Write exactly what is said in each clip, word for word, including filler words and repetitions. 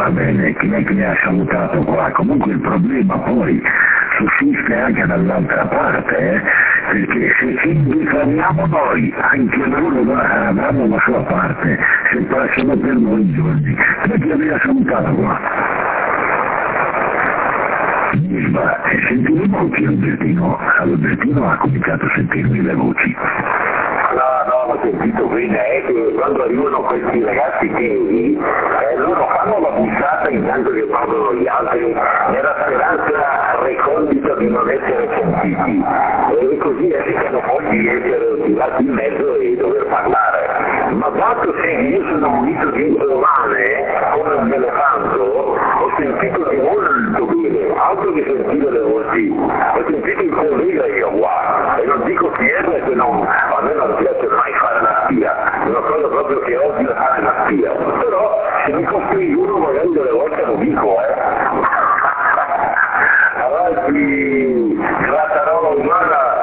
va bene, chi è che mi ha salutato qua? Comunque il problema poi sussiste anche dall'altra parte, eh? Perché se ci diffamiamo noi, anche loro avranno la sua parte, se passano per noi i giorni. Perché mi ha salutato qua? Bisba, e sentivi molti Albertino? Albertino ha cominciato a sentirmi le voci. No, no, l'ho sentito bene, è che quando arrivano questi ragazzi tesi, eh, loro fanno la bussata intanto che parlano gli altri, nella speranza recondita di non essere sentiti, e così evitano poi di essere tirati in mezzo e dover parlare. Ma dato che io sono munito di un romane, come un elefante, ho sentito di molto bene, altro che sentire le voci, ho sentito il collega io qua, e non dico chi è perché non, a me non piace mai fare la spia, è una cosa proprio che odio fare la spia, però se mi costringo uno magari delle volte lo dico, eh. Avanti, Grattarola umana.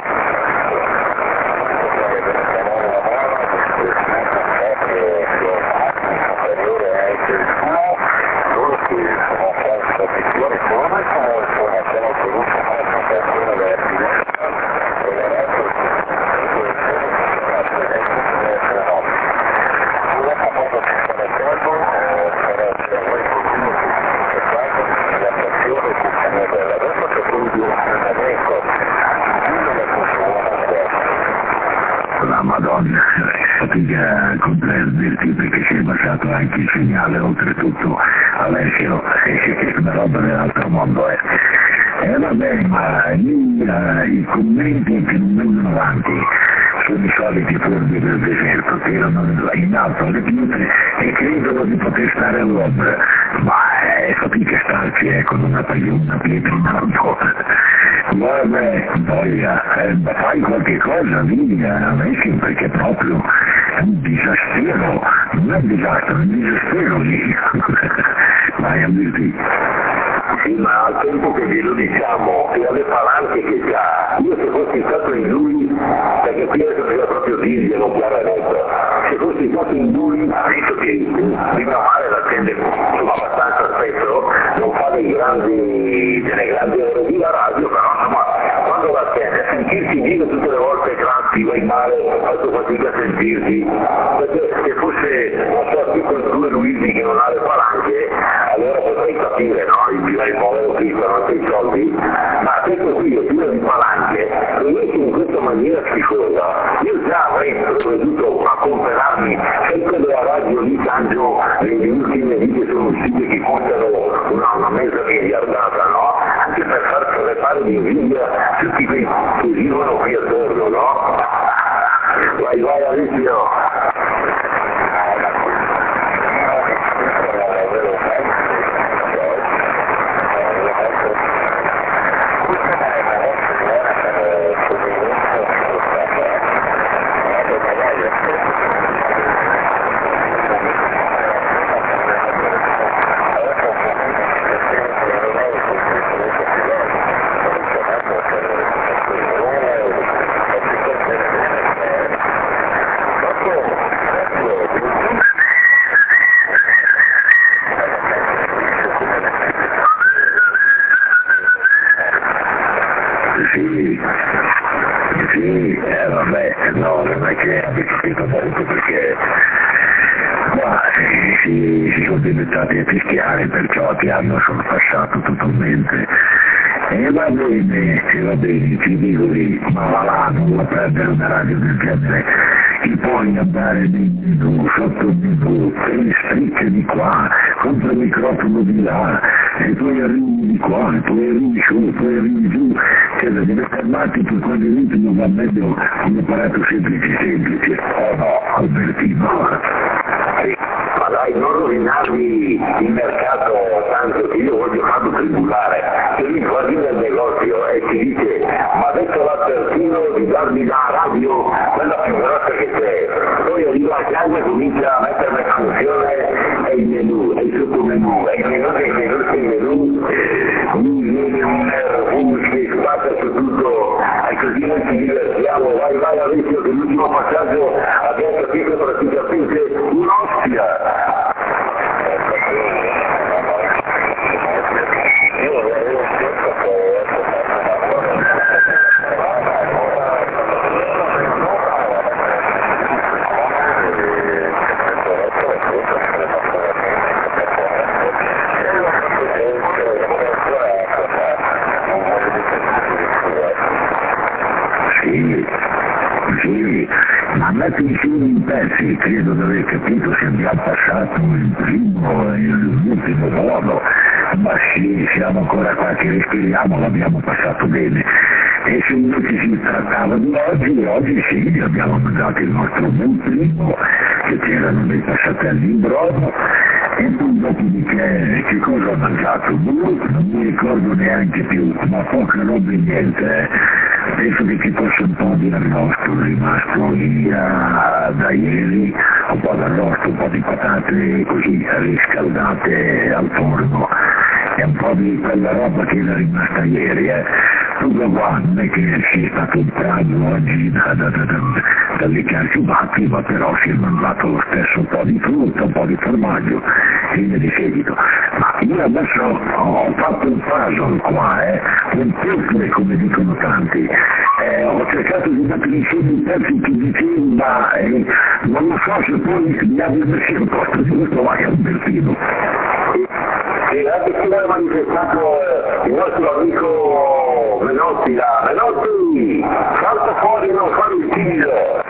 La Madonna, fatica a comprenderti perché si è basato anche il segnale, oltretutto Alessio, è una roba dell'altro mondo, eh. E vabbè, ma lì uh, i commenti che non vengono avanti sono i soliti furbi del deserto, tirano in alto le pietre e credono di poter stare all'ombra, ma è fatica starci eh, con una, una pietra in alto. Vabbè, poi eh, fai qualche cosa, via, Alessio, perché proprio è un disastero, non è un disastro, è un disastero lì. Vai a dirti. Sì, ma al tempo che glielo diciamo e alle palanche che c'ha, io se fossi stato in lui, perché qui adesso bisogna proprio dirglielo chiaramente, se fossi stato in lui, visto che prima o male l'attende abbastanza spesso, non fa dei grandi, delle grandi ore di la radio, però insomma, quando l'attende, a sentirsi dire tutte le volte grazie, vai male, faccio fatica a sentirsi, perché se fosse, non so, più con due Luigi che non ha le palanche, allora potrei capire, no? Il direi il povero Cristo non ha i soldi, ma questo qui io tiro di palanche e invece in questa maniera schifosa, io già avrei provveduto a comprarmi sempre della radio lì tanto nelle ultime vite sono uscite che costano una, una mezza miliardata, no? Anche per far crepare di invidia tutti quei che vivono qui attorno, no? Vai, vai Alessio! Sì, sì, eh, vabbè, no, non è che abbia capito molto perché ma si, si, si sono diventati a fischiare, perciò ti hanno sorpassato totalmente. E va bene, e va bene, ti dico lì, ma va là, non la prendere una radio del genere, ti puoi andare nei menu, sotto il menu, tre strisce di qua, contro il microfono di là, e poi arrivi di qua, e poi arrivi su, poi arrivi giù, cioè da diventare matti per quando ritmo va meglio un apparato semplice semplice. Oh no, Albertino. Ma dai, non rovinarmi il mercato tanto che io voglio farlo tribulare. Se lui guardi nel negozio e ti dice ma ha detto l'Albertino di darmi la radio, quella più grossa che c'è, poi arriva a casa e comincia a mettere in funzione e il menù, e il sottomenù, e il menù dei menù dei menù, mi viene un nervo che spazza su tutto, e così noi ci divertiamo, vai vai Alessio che l'ultimo passaggio abbiamo capito praticamente un'ostia. passati insieme in pezzi, credo di aver capito se abbiamo passato il primo e l'ultimo modo, ma sì, siamo ancora qua che respiriamo, l'abbiamo passato bene. E se invece si trattava di oggi, oggi sì, abbiamo mangiato il nostro buon primo, che c'erano dei passatelli in brodo, e poi dopodiché che cosa ho mangiato? Boh, non mi ricordo neanche più, ma poca roba e niente, eh. Penso che ci fosse un po' di arrosto rimasto lì a, da ieri, un po' d'arrosto, un po' di patate così riscaldate al forno, e un po' di quella roba che era rimasta ieri, eh. Tutto qua, non è che sia stato un pranzo oggi da, da, da, da, dalle carcibatti, ma però si è mangiato lo stesso un po' di frutta, un po' di formaggio, e via di seguito. Ma io adesso ho fatto un puzzle qua, eh, un puzzle come dicono tanti. Eh, ho cercato di mettere insieme i pezzi che dicevo, ma eh, non lo so se poi mi abbia messo il posto giusto, vai Albertino. E anche qui ha manifestato eh, il nostro amico Menotti, la Menotti, salta fuori e non fare il timido.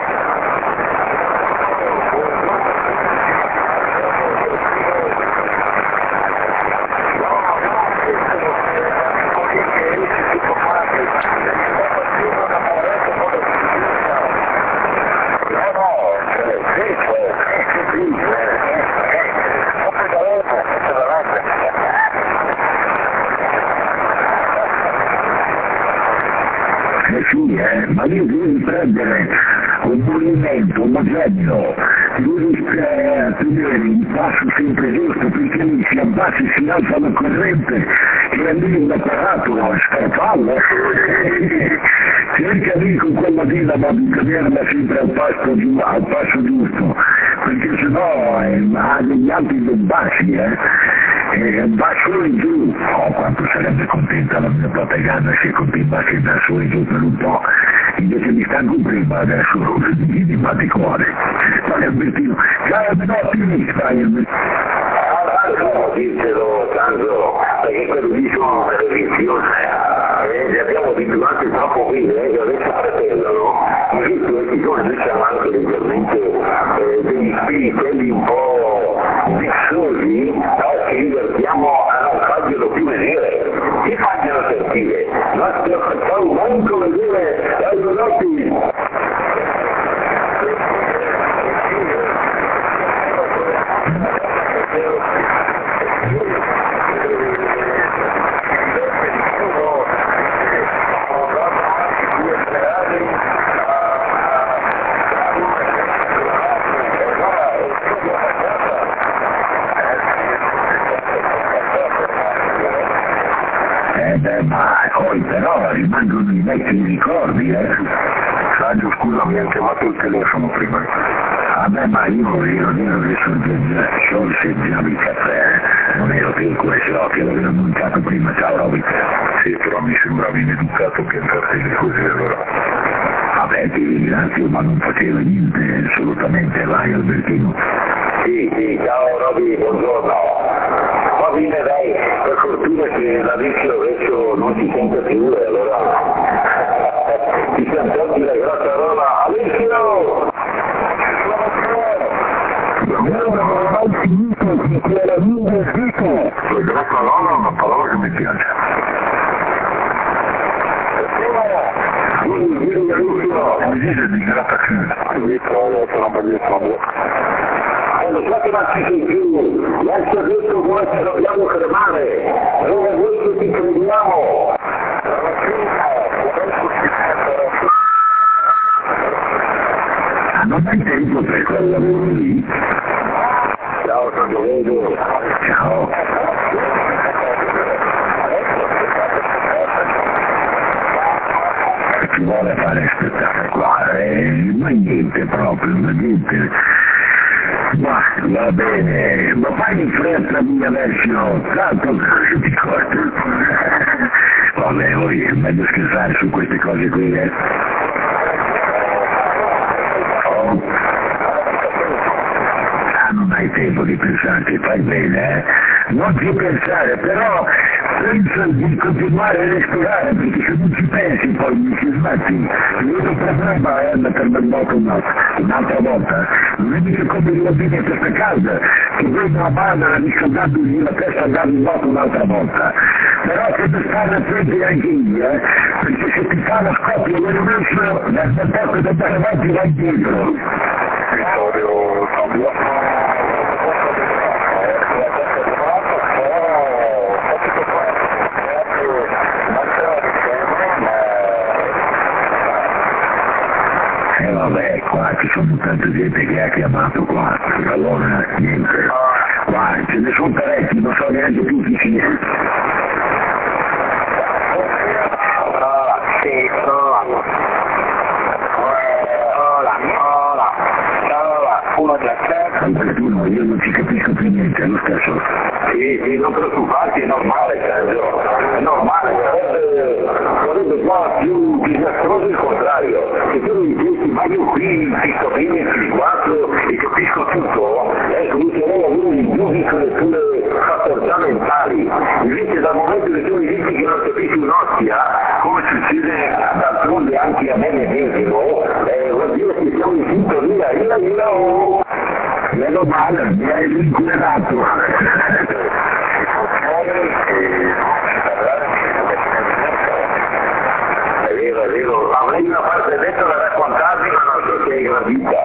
Sì, eh, ma io devo prendere un movimento omogeneo, devi eh, tenere un passo sempre giusto perché lì si abbassa e si alza la corrente e lì un apparato a scarpalla. Cerca lì con quella dinamo di tenerla sempre al passo, giu, al passo giusto, perché sennò eh, ha degli alti e bassi, eh. E va su e giù, oh quanto sarebbe contenta la mia patagana se continuasse da su e giù per un po', invece mi stanco prima adesso, mi batti cuore. Stai Albertino, ciao Menotti, stai Albertino. Tanto, dircelo, tanto, perché quello lì sono televisione, eh, li abbiamo abituati troppo bene, eh, che adesso pretendono, giusto, e ci sono invece anche leggermente eh, degli spiritelli un po' vissosi, no? Ci divertiamo a non farglielo più vedere, ci faglielo sentire, non ti facciamo manco vedere, dai Menotti. Eh beh, ma poi però rimangono i vecchi ricordi, eh. Saggio, scusa, mi ha chiamato il telefono prima. Vabbè, ma io ero nero che sorseggiavo il caffè, non ero più in questo che l'avevo annunciato prima, ciao Roby. Sì, però mi sembrava ineducato piantarti così allora. Vabbè, ti ringrazio, ma non faceva niente, assolutamente, vai Albertino. Sì, sì, ciao Roby, buongiorno. Va bene dai, per fortuna che la vecchio adesso non si sente più e allora ti siamo tolti la grassarola. Alessio! Non mai finito, si chiara lungo e fico. La grassarola è una parola che mi piace. Vieni, vieni Alessio. Mi dice di grattacielo. Mi trovo, sono bellissimo. Lo so che non ci sei più, lascia detto come ce dobbiamo fermare, non è voi che ti crediamo. Ah, non hai tempo per quel lavoro lì? Ciao, sono vedo. Ciao. Ci vuole fare spettacolare, ma niente proprio, ma niente. Ma va bene, ma fai in fretta mia versione, tanto che ti corto. Vabbè, oi, è meglio scherzare su queste cose qui, eh. Oh. Ah, non hai tempo di pensarci, fai bene, eh. Non ci pensare, però pensa di continuare a respirare, perché se non ci pensi poi mi si sbatti. Io non problema è andare per il bottom up. un'altra volta, non è mica come i bambini a testa calda, che vedono a banda riscaldandosi la testa andando in moto un'altra volta. Però deve stare attenti anche lì, eh, perché se ti fa lo scoppio nervoso, nel tempo di andare avanti va indietro. Vittorio Cambio. E vabbè, qua ci sono tanta gente che ha chiamato qua, allora niente. Qua ce ne sono parecchi, non so neanche più chi sia. Sì, sono. Hola, hola, hola, uno di accesso. Albertino, io non ci capisco più niente, è lo stesso. Sì, sì, non preoccuparti, è normale, Sergio. È normale, sarebbe, sarebbe qua più disastroso il contrario. Se tu mi dici, ma io qui ti sto bene, ci guardo e capisco tutto, ecco, mi sarei avere il giudice le tue facoltà mentali. Invece dal momento che tu mi dici che non capisci un'ostia, come succede d'altronde anche a me medesimo, eh, vuol dire che siamo in sintonia, io, io, oh. Meno male, mi hai vinculato. È vero, è vero, avrei una parte dentro da raccontarvi, ma non so se è gradita.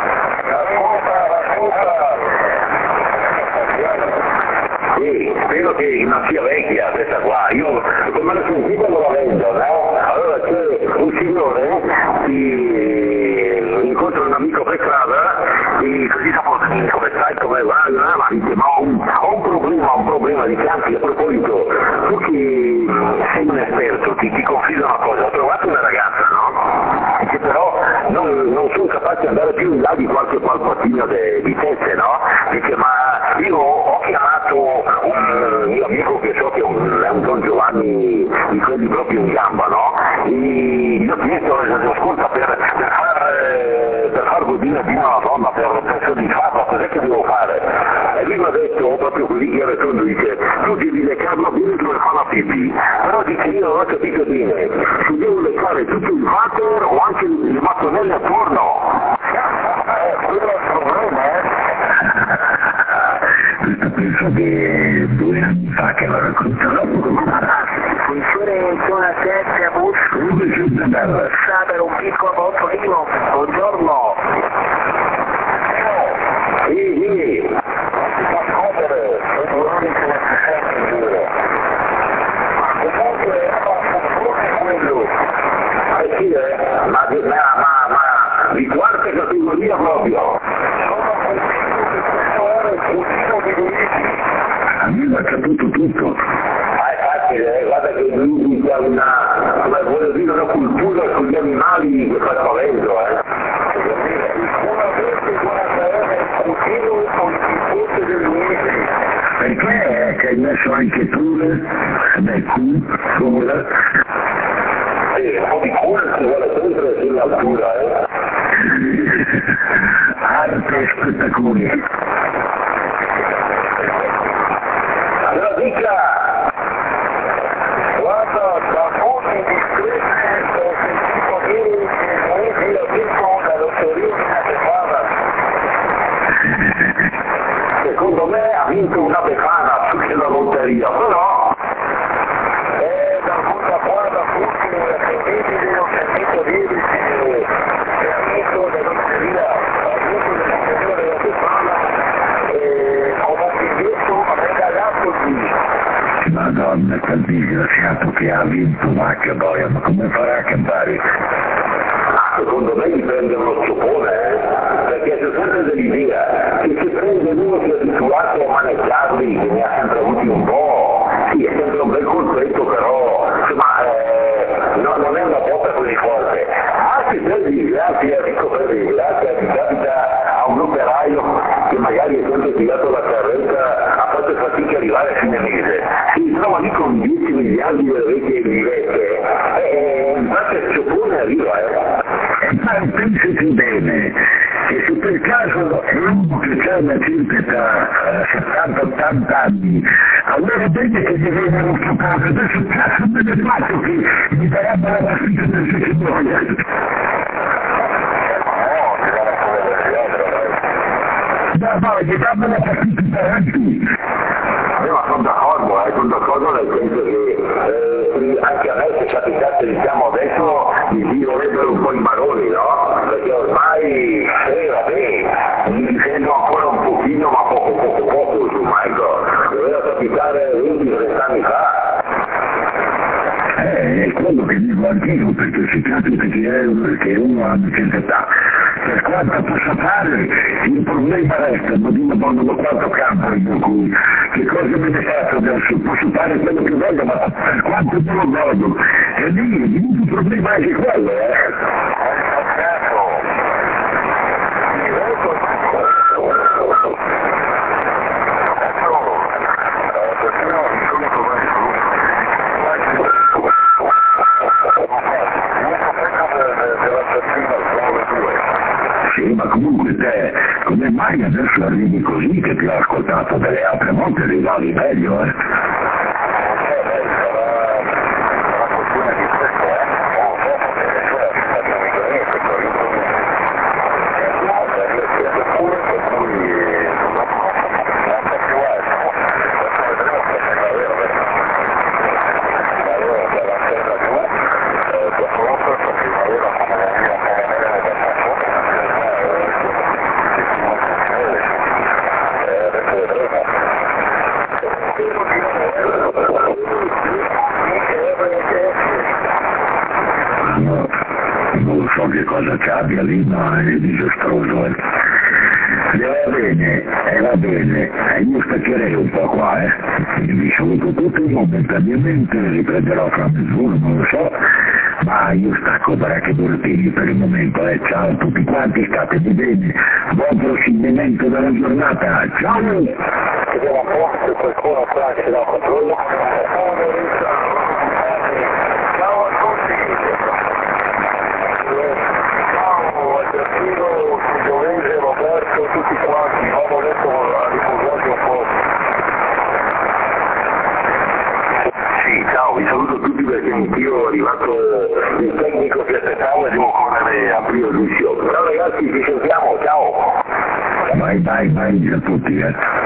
Sì, spero che non sia vecchia questa qua, io come l'ho sentita non la vendo, no? Allora c'è un signore che incontra un amico per strada e così dopo come stai, come va, ma dice ma ho un, ho un problema, un problema di campi, a proposito, tu che sei un esperto, ti, ti confido una cosa, ho trovato una ragazza, no? Che però non, non sono capace di andare più in là di qualche palpatino di teste, no? Dice ma io ho chiamato un mio amico che so che è un, è un Don Giovanni di quelli proprio in gamba, no? E gli ho chiesto, ascolta, per, per far, per far godire di una donna, per, per soddisfarla, cos'è che devo fare? E lui mi ha detto, proprio così che tondo, dice, tu devi leccarla bene dove fa la pipì, però dice io non ho capito bene, se devo leccare tutto il water o anche le mattonelle attorno? Eh, quello è il problema, eh? Questo penso che due anni fa che l'ho raccontato. Funzione zona sette a bus. Come sempre bella. Sta per un piccolo botolino. Buongiorno. Sì, sì. Non si fa scoprire. Non mi sono sempre duro. Ma comunque era un funzione quello. Eh sì, eh. Ma, ma, ma, ma di quarta categoria proprio. A me va caputo tutto. Ah, è facile, eh? Guarda che lui ha una, come voglio dire, una cultura sugli animali che fa spavento, eh. Una volta guarda, era il cugino con il nipote del mese. Perché che hai messo anche tu, beh, cu, sola. Sì, un po' di culo si vuole sempre sull'altura, eh. Arte spettacolare. Allora dica, guarda, da fonti discrete ho sentito dire che noi vi ha vinto una lotteria di Befana. Secondo me ha vinto una Befana più che la lotteria, però è da questa qua da fonti attendibili ho sentito dire che ha vinto la lotteria, ha vinto la lotteria della Befana e con un biglietto regalato di Madonna, quel disgraziato che ha vinto vacca boia, ma come farà a cantare? Secondo me gli prende uno sciopone, eh? Perché c'è sempre dell'idea che se prende uno che è abituato a maneggiarli, che ne ha sempre avuti un po', sì, è sempre un bel colpetto, però insomma eh, no, non è una botta così forte. Anche per disgrazia, dico per disgrazia, mi capita a un operaio che magari è sempre tirato la carretta, ha fatto fatica a arrivare a fine mese, si trova lì con dieci miliardi di vecchie vivette, e infatti il sciopone arriva, eh. Ma pensaci bene, che se per caso l'uomo che ha una circa tra settanta ottanta anni, allora bene che gli vengono sciopate, adesso cazzo me ne faccio che mi darebbe la partita del suo signore. No, no, diciamo la partita differenti. Io ma sono d'accordo, eh, sono d'accordo nel senso che eh, anche a me se capitasse, diciamo adesso, mi girerebbero un po' i maroni, no? Perché ormai, eh vabbè, mi difendo ancora un pochino, ma poco poco poco, insomma, ecco, doveva capitare venti trenta anni fa. Eh, è quello che dico anch'io, perché si capita che, che uno ha una certa età. Per quanto possa fare, il problema resta, ma di Madonna da quanto campo, per cui che cosa me ne faccio adesso? Posso fare quello che voglio, ma per quanto me lo godo. E lì, il problema è anche quello, eh. Sì, ma comunque te, come mai adesso arrivi così che ti ho ascoltato delle altre volte arrivavi meglio, eh? Non so che cosa ci abbia lì, ma è disastroso. Eh. E va bene, e va bene, e io staccherei un po' qua, eh. Vi saluto tutti momentaneamente, riprenderò fra mezz'ora, non lo so, ma io stacco parecchie Bortini per il momento, eh. Ciao a tutti quanti, state di bene, buon proseguimento della giornata, ciao! Vediamo un po' se qualcuno qua ce l'ha controllo. Ciao a tutti! Ciao al Giardino, Giovese, Roberto, tutti quanti, vado adesso a riposarmi un po'. Sì, ciao, vi saluto tutti perché anch'io è arrivato il tecnico che aspettavo e devo correre a aprire l'uscio. Ciao ragazzi, ci sentiamo, ciao! Vai, vai, vai a tutti, eh.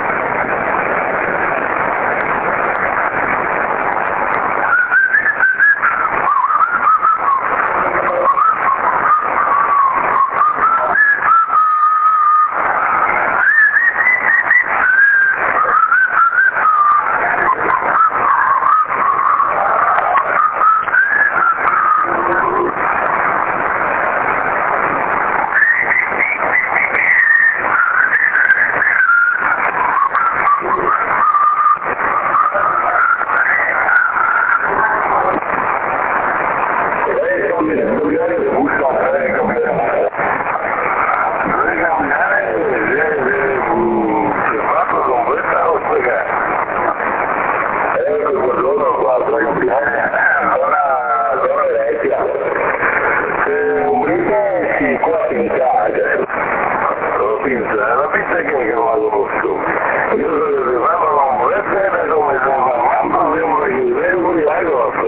La pizza che non la conosco, io sono arrivato a un buonetto come sono parlando, devo chiudere la cosa.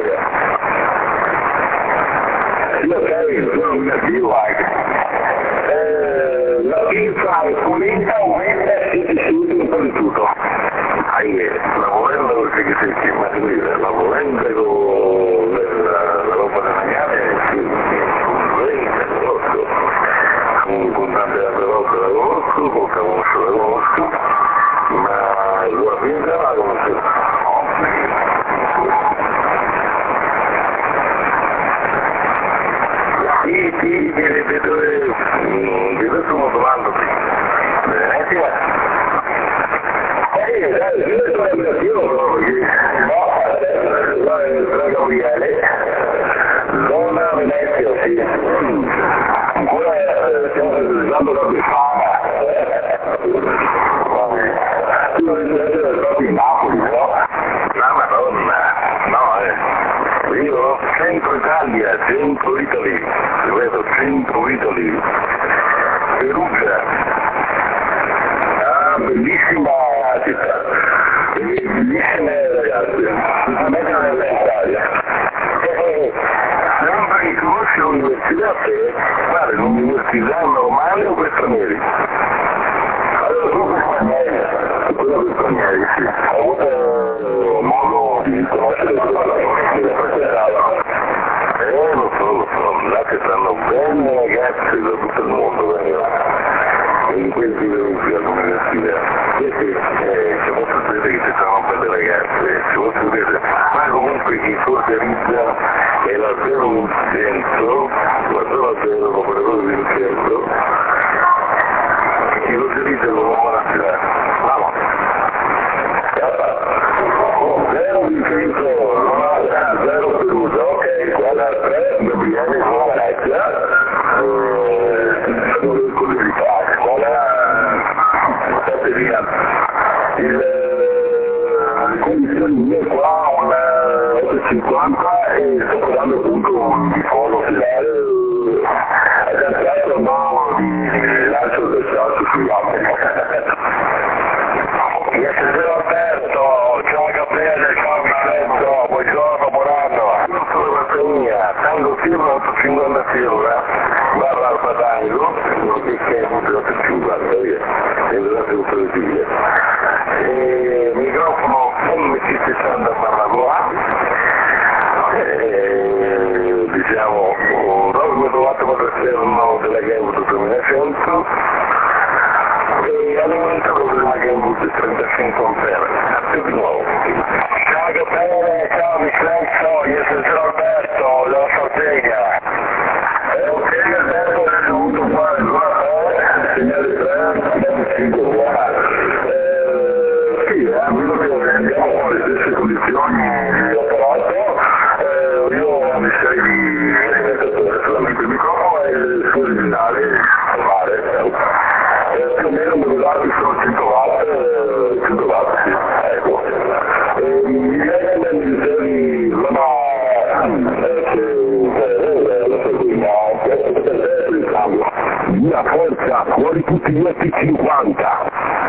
Io credo, sono un cattivo anche. La pizza è pulita, umida e si chiude un po' di tutto. Ahimè, la volenda non si che si chiama qui, la volenda con la roba da mangiare si con tante altre volte la conosco, con Camuscio la conosco, ma il buona pinza la conosco. Sì, sì, mi ripeto, di questo sto parlando qui. Venezia? Eh, dai, io sono l'abitazione, perché no, là è Strada Gabriele, zona Venezia, sì. Ancora stiamo utilizzando la Befana. Tu non essere stato in Napoli, no? No, madonna, no, eh. Io centro Italia, centro Italy, ripeto, centro Italy. Perugia. Ah, bellissima città. Bellissime ragazze. Sicuramente non è l'Italia. Sempre che conosce l'università, guarda, l'università normale o per stranieri? in questi gruppi all'università, perché eh, se posso vedere che ci sono belle ragazze, se posso vedere, ma comunque chi si organizza è la zero un centro, la zero zero l'operatore del centro, chi lo organizza con la buona città. Vamos. Zero un centro, zero perusa, ok, quella tre, Gabriele, buona ragazza. Sono con le rifare, state via. Le condizioni mie qua, una ottocentocinquanta e sto guardando appunto un fono finale adattato no, di lancio del salto sugli altri. Mi sono Alberto, ciao Gabriele, ciao Vincenzo, buongiorno, buon anno. Io sono la compagnia, tango firma ottocentocinquanta firma. Barra al Patango, non che è ottocentocinquanta, via, è venuto un po' di via. Microfono M C sessanta barra qua, diciamo, l'ho trovato per l'esterno della Gameboot duemilacento e alimentato della Gameboot trentacinque ampere, più di nuovo. Ciao Gabriele, ciao Vincenzo, io sono Alberto, della Sardegna. Eh, ok, Alberto, è dovuto fare il segnale tre, cinque qua. Sì, eh, quello che andiamo con le stesse condizioni di apparato, eh, io mi sei di alimentatore solamente il microfono e il suo originale a fare. Eh, più o meno modulati sono cento watt, cento watt, sì, ecco. Eh, mi direi che mi dicevi, ma via forza, fuori tutti gli F cinquanta.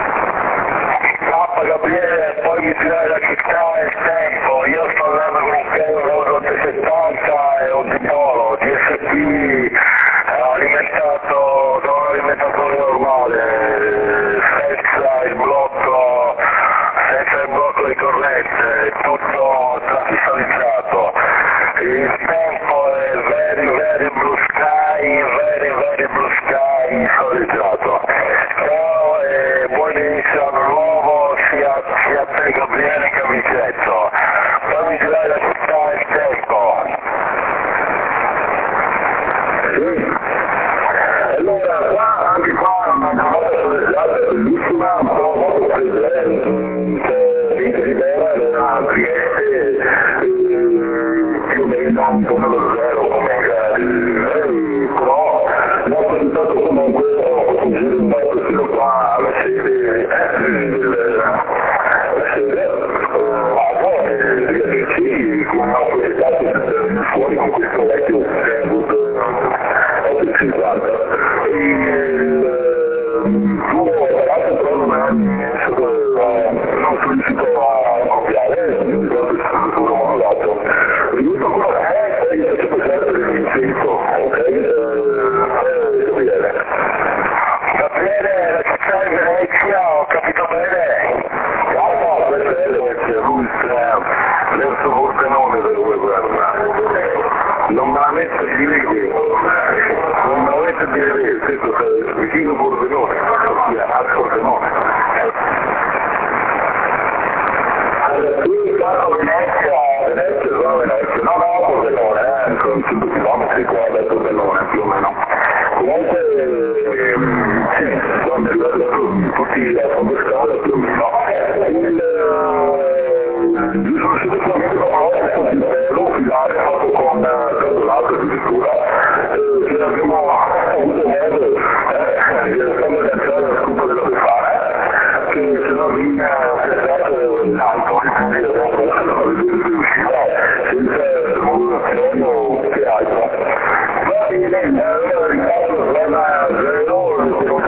K Gabriele, poi mi tirai la città e il tempo, io sto andando con un Cairo ottocentosettanta e un Titolo, D S P alimentato da un alimentatore normale, senza il blocco, senza il blocco di corrente, tutto trafiscalizzato. Il tempo è very very blue sky, very very blue sky, solizzato. Ciao e buon inizio anno nuovo sia, sia a te Gabriele che a Vincenzo. Fammi girare la città e il tempo. Sì. Allora qua, anche qua, una cosa soleggiata bellissima, un po' molto presente, Vita di Bera era Trieste, più o meno come lo zero, come magari, però l'ho presentato comunque, ho fatto un giro in moto fino qua alla sede, alla sede, Pago, e gli amici, come ho presentato fuori con questo vecchio Gameboot ottocentocinquanta. E il tuo ragazzo però non sono riuscito a copiare, io ricordo che sono stato modulato. L'unico quello che è, poi faccio passare per il Vincenzo, ok? Gabriele. Gabriele, la città di Venezia, ho capito bene? No, questo è Venezia, lui è verso Pordenone da dove guarda. Non me la metto di vedere, non me la metto di vedere, questo è vicino Pordenone, ossia a Pordenone. Allora, qui stato Venezia, Venezia, no, Venezia, no, no, Pordenone, eh, sono cinque chilometri qua da Pordenone più o meno. Comunque, ehm, sì, sono arrivato tutti a Fondescala più o meno. Io sono stato solamente con una di bello, filare fatto con calcolato addirittura, che abbiamo avuto modo di stare organizzare la scopa della Befana, che se non mi ha pensato in alto, e quindi abbiamo provato a vedere se riusciva senza modulazione o che altro. Va bene, allora ricordo la zona zero,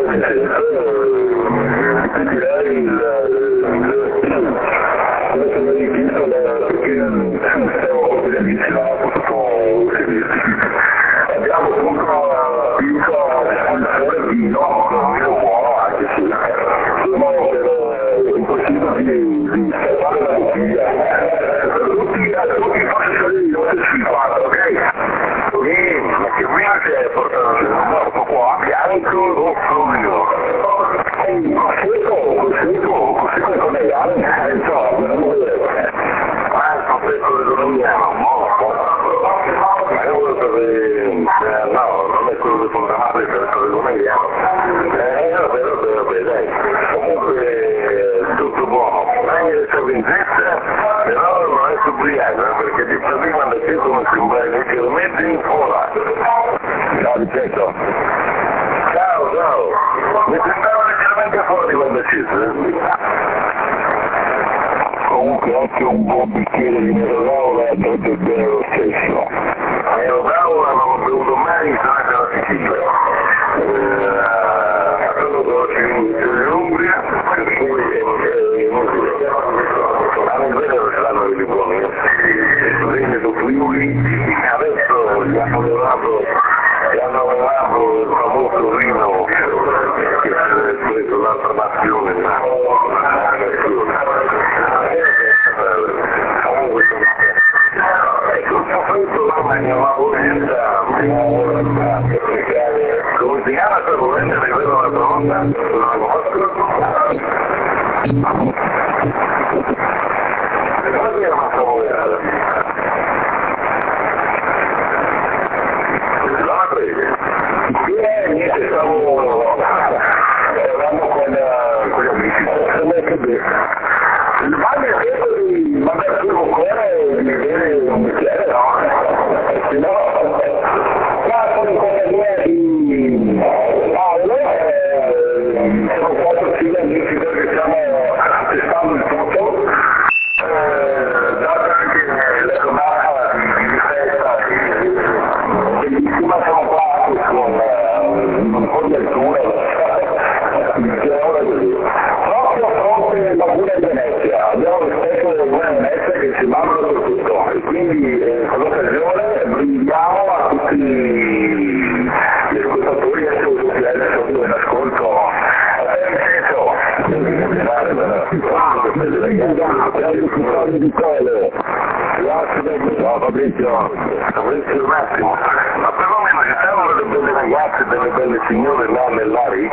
ripetirei il adesso mi hai chiesto perché stiamo con gli amici là, ho potuto seguirti. Abbiamo comunque una piccola disposizione di no, meno buono anche se sono per un po' di di salvare la bottiglia. Tutti tutti faccio lì, ottocentocinquanta, ok? Sì, ma che qui c'è portato un morto qua, bianco o fluido? accesa? Comunque anche un buon bicchiere di Nerola andrebbe bene lo stesso. Nerola non ho bevuto mai, sono della Sicilia. Sono in Umbria, per cui è inutile. A non vedere ce l'hanno quelli buoni. Il Veneto Friuli, adesso gli hanno levato, gli hanno levato il famoso vino che si è preso l'altra nazione, ma la nazione. Comunque sono tutto questo mamma mia ma volenta come si chiama questa volenta di quello la pronta? Non la conosco? Come si chiama questa volenta? Non la prende? Eh, niente, stavo eravamo con gli amici non è che bene il bagno è detto di mandare sul cuore e mi viene un bicchiere, no? Se no, ma con compagnia di Paolo, eh, sono quattro figli amici perché stiamo testando il tutto, eh, dato anche la giornata di festa, bellissima, siamo qua con un po' di altura, proprio a fronte alla Laguna di Venezia, abbiamo il specchio della Laguna di Venezia che ci mandano per tutto e quindi eh, con l'occasione brindiamo a tutti gli ascoltatori e anche tutti gli altri in ascolto a Vincenzo di Colo ciao Fabrizio Fabrizio un attimo ma perlomeno ci stanno delle belle ragazze e delle belle signore là nell'Ari.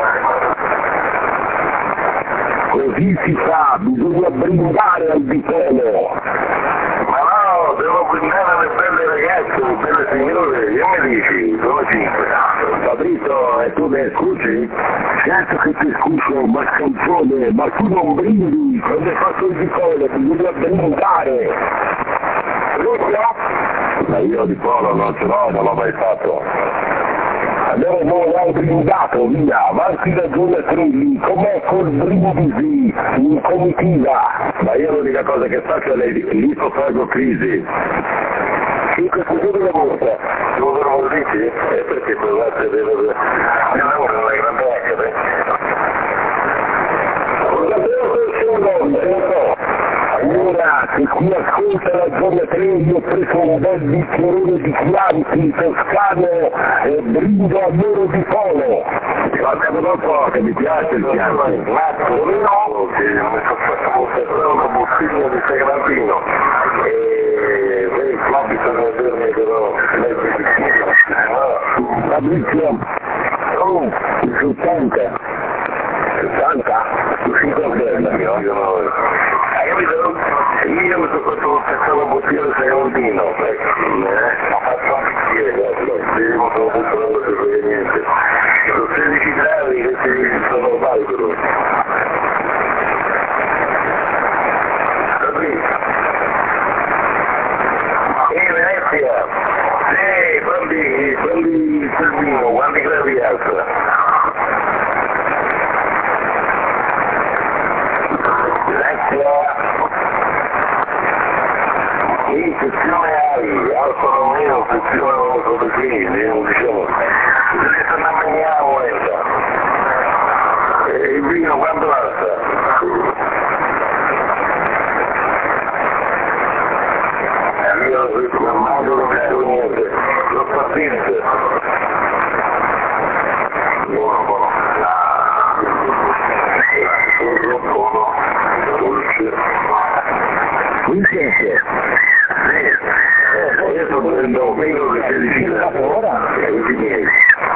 Così si fa, bisogna brindare al vitolo. Ma no, devo brindare alle belle ragazze, alle belle signore, che mi dici? Sono cinque. Fabrizio, e tu mi scusi? Certo che ti scuso, ma scanzone, ma tu non brindi, quando hai fatto il vitolo, bisogna brindare. Lucio? Ma io di polo non ce l'ho, non l'ho mai fatto. Allora noi abbiamo brindato, via, avanti da Giulia Trilli, com'è col brindisi in comitiva? Ma io l'unica cosa che faccio è l'ipofagocrisi. cinque secondi di volta. Devo dire un dici? Eh perché per l'altro devo dire... Io lavoro nella grande acqua, non sapevo quel suo nome, allora, se qui ascolta la Giulia Trilli, ho preso un bel bicchierone di Chianti toscano e brindo a loro di polo. Guardiamo dopo che mi piace il Chianti. Mazzo, no, che mi sono fatto portare una bottiglia di Sagrantino. E vedi, qua bisogna vedermi però lei di Fabrizio, oh, settanta. settanta? cinquanta? Io no. Hai capito? Io mi sono fatto pensare una bottiglia di Sagrantino, ho fatto un bicchiere, guarda, devo sono tutto non si frega niente. Sono sedici gradi che si sono normali per lui. Capito? In Venezia, sì, prendi, prendi il vino, quanti gradi alza? Sì, sezione Ali, Alfa Romeo, sezione Autobusini, non diciamo, deve tornare a mangiare la volta. E il vino quanto alza? Io ho detto, ma non vedo niente, l'ho partito. Buono, buono. Buono, dolce. Vincenzo. Sì, io sto prendendo un vino che si vicino ora e tutti i miei.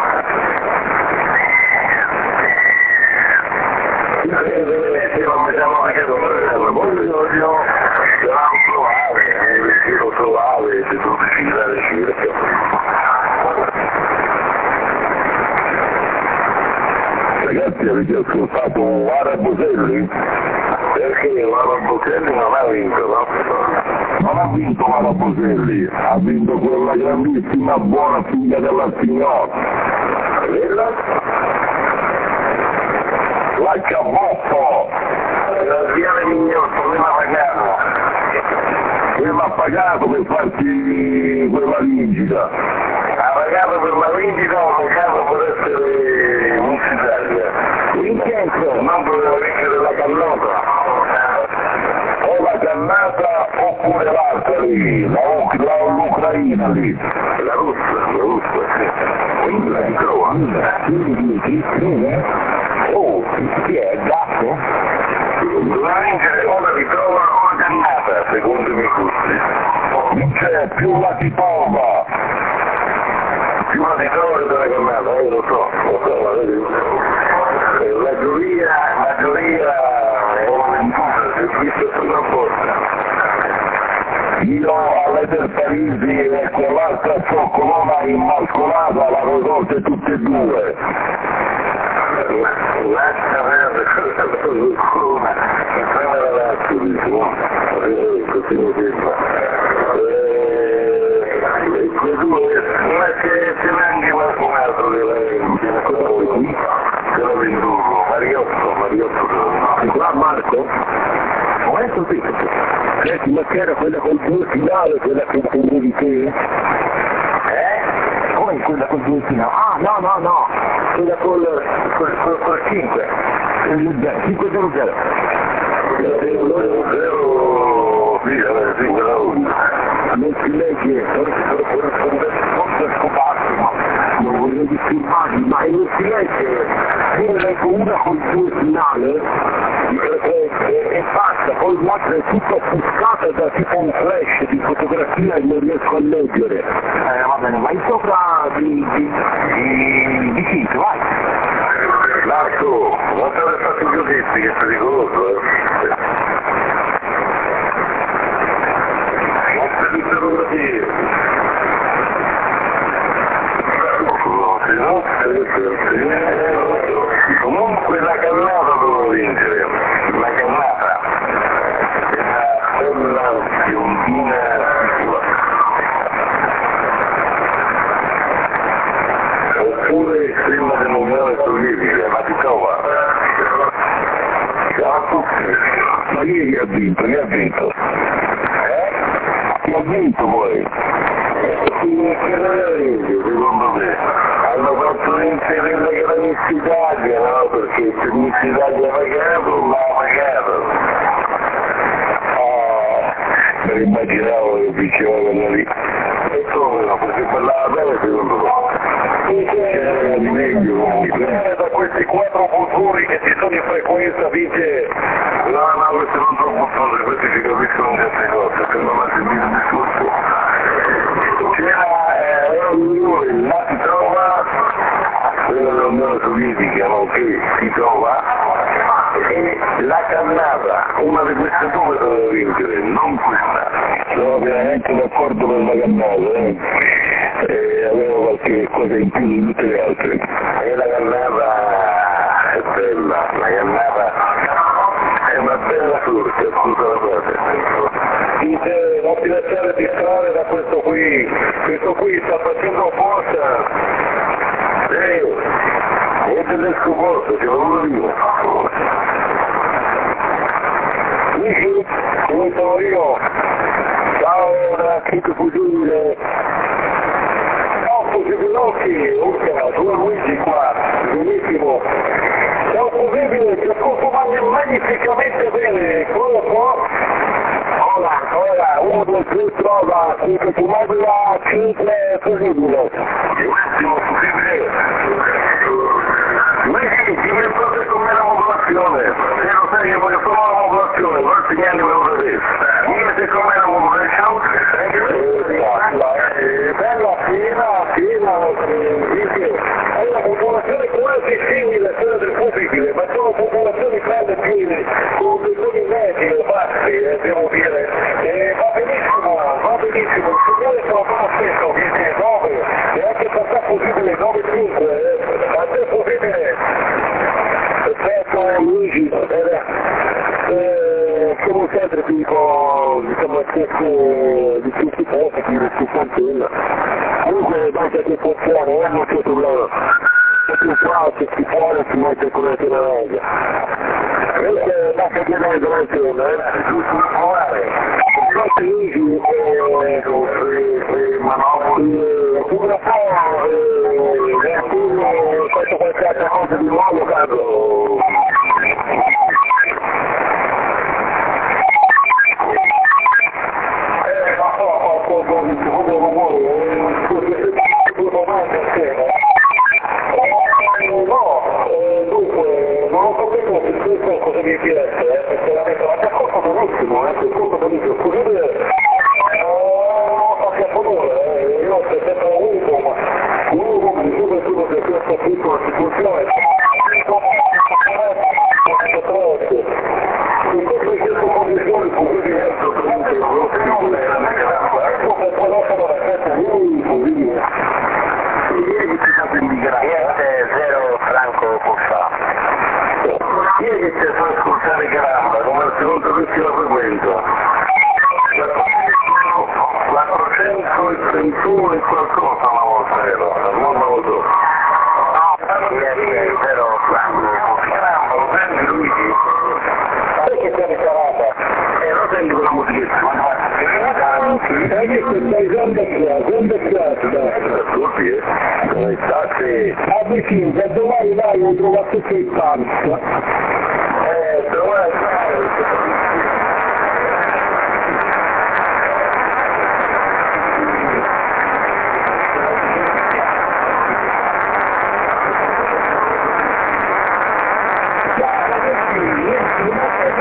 Non siamo anche con voglio provare, un vestito trovare, se tu ti girare circa. Ragazzi, avete ascoltato Ara Boselli? Perché Ara Boselli non ha vinto, no? Non ha vinto Ara Boselli, ha vinto quella grandissima buona figlia della signora. Quella? La cabosso! La Viale Mignotto, lui mi ha pagato! Lui mi ha pagato per farti quella vincita! Ha pagato per la vincita o ha pagato per essere multitalia? In senso? Non doveva vincere la cannata! O la cannata oppure l'altra lì, la, la, l'Ucraina lì, la Russia, la Russia, sì. Quindi la si trova. Quindi chi scrive? Oh, chi è? Gatto? Doveva vincere o la si trova o la cannata, secondo i miei gusti. Non c'è più la si trova. Più la si trova della cannata, io lo so, lo so, la vedi. La giuria, la giuria è una venduta, si è vista sulla porta. Io all'Eder Parisi e quell'altra cioccolona immascolata l'avevo tolte tutte e due. Lascia verde, quella cioccolona, che prende la razza, diciamo, così mi sembra. E quei due, ma c'è anche qualcun altro che la cosa vuoi qui? Che l'ho venduto, Mariotto, Mariotto. Qua Marco? Questo sì. Senti, ma che era quella col due finale, quella che intendevi te? Eh? Come quella col due finale? Ah, no, no, no! Quella col, col, col, col cinque. cinque zero zero. zero, sì, sì, non si legge, forse scoparsi, ma non voglio disturbarvi, ma non si legge. Io ne leggo una col due finale e, e, e basta, poi l'altra è tutta offuscata da tipo un flash di fotografia e non riesco a leggere. Eh, va bene, vai sopra di, di, di, di cinque, vai. Marco, non te ne fatti giudizi, che è pericoloso, eh. Non te ne devo dire. Comunque la cannata devo vincere, la cannata è una bella biondina sicura. Oppure estrema dell'Unione Sovietica, ma ti trova. Ciao a tutti. Ma chi ha vinto? Chi ha vinto? Eh? Chi ha vinto poi? Chi ha vinto, secondo te? Hanno fatto vincere la Miss Italia, no? Perché se Miss Italia ha pagato, ma ha pagato. Ah, me lo immaginavo che vinceva quella lì. E come no? Perché parlava bene secondo me. C'era di meglio. Dipende da questi quattro futuri che ci sono in frequenza, vince. No, no, questi non sono futuri, questi si capiscono certe cose, per non sentire il discorso. C'era la si trova, quella dell'Unione Sovietica, no? Che si trova, e la cannata, una di queste due doveva vincere, non questa. Sono pienamente d'accordo con la cannata, eh? E avevo qualche cosa in più di tutte le altre. E la cannata è bella, la cannata è una bella frutta, scusa la cosa. Dice, non ti lasciare distrarre da questo qui, questo qui sta facendo forza. Ehi, è tedesco forza, ce l'avevo io. Dici, come sono io? Ciao da Chico Fugile. Ciao Fusilocchi, urca, tu Luigi qua, benissimo. Ciao Fusibile, ti ascolto magnificamente bene, quello qua. Ora, ora, uno, due, tre, trova, cinque, fumabile, cinque, possibile. Massimo, possibile. Ma sì, ti viene proprio con me la modulazione. Se lo sai che voglio solo la modulazione, non segnali me lo vedete. Niente con me la modulazione. Bella, piena, piena, dice, è una popolazione quasi simile a quella del possibile, ma sono popolazioni belle piene, con dei buoni medi, bassi, eh, devo dire. E va benissimo, va benissimo, se vuole sono lo stesso, dice nove, e anche per te possibile nove cinque, eh, a te possibile. Perfetto Luigi, eh, eh, come sempre ti dico, diciamo, accesso di tutti i posti, di sessantella. Comunque basta che funziona, non c'è problema. Se tu qua, se si può, ora si mette con la telenovela. Invece basta chiedere la donazione, eh? Giusto da provare. Infatti Luigi, eh, queste manopoli, pure un po', eh, ho fatto qualche altra cosa di nuovo, Carlo. Eh, ma so, qualcosa di secondo rumore, questo domande insieme. No, dunque, non ho capito se questo è cosa mi piace, eh, perché la metto, ma c'è corso benissimo, eh, c'è corso benissimo, scusate, non so che favore, eh, io ho sempre avuto, ma uno mi dice tutto che questo tipo la situazione, in queste condizioni, così diverso, comunque, non lo so, ecco per conoscere la gente, lui, così, ieri si fa immigrare. Niente, zero franco può fare. Ieri ti fa ascoltare Gramba, come al secondo che la frequento. quattrocentotrentuno e qualcosa una volta era, non me lo so. Niente, zero franco può fare. Gramba, lo senti Luigi? Perché sei ricarata? Eh, lo senti con la musichetta, ma no. Hai visto, stai zombecchiato, zombecchiato. Ascolti, eh? Come state? Ah, vicino, da domani vai, ho trovato tutto il pants.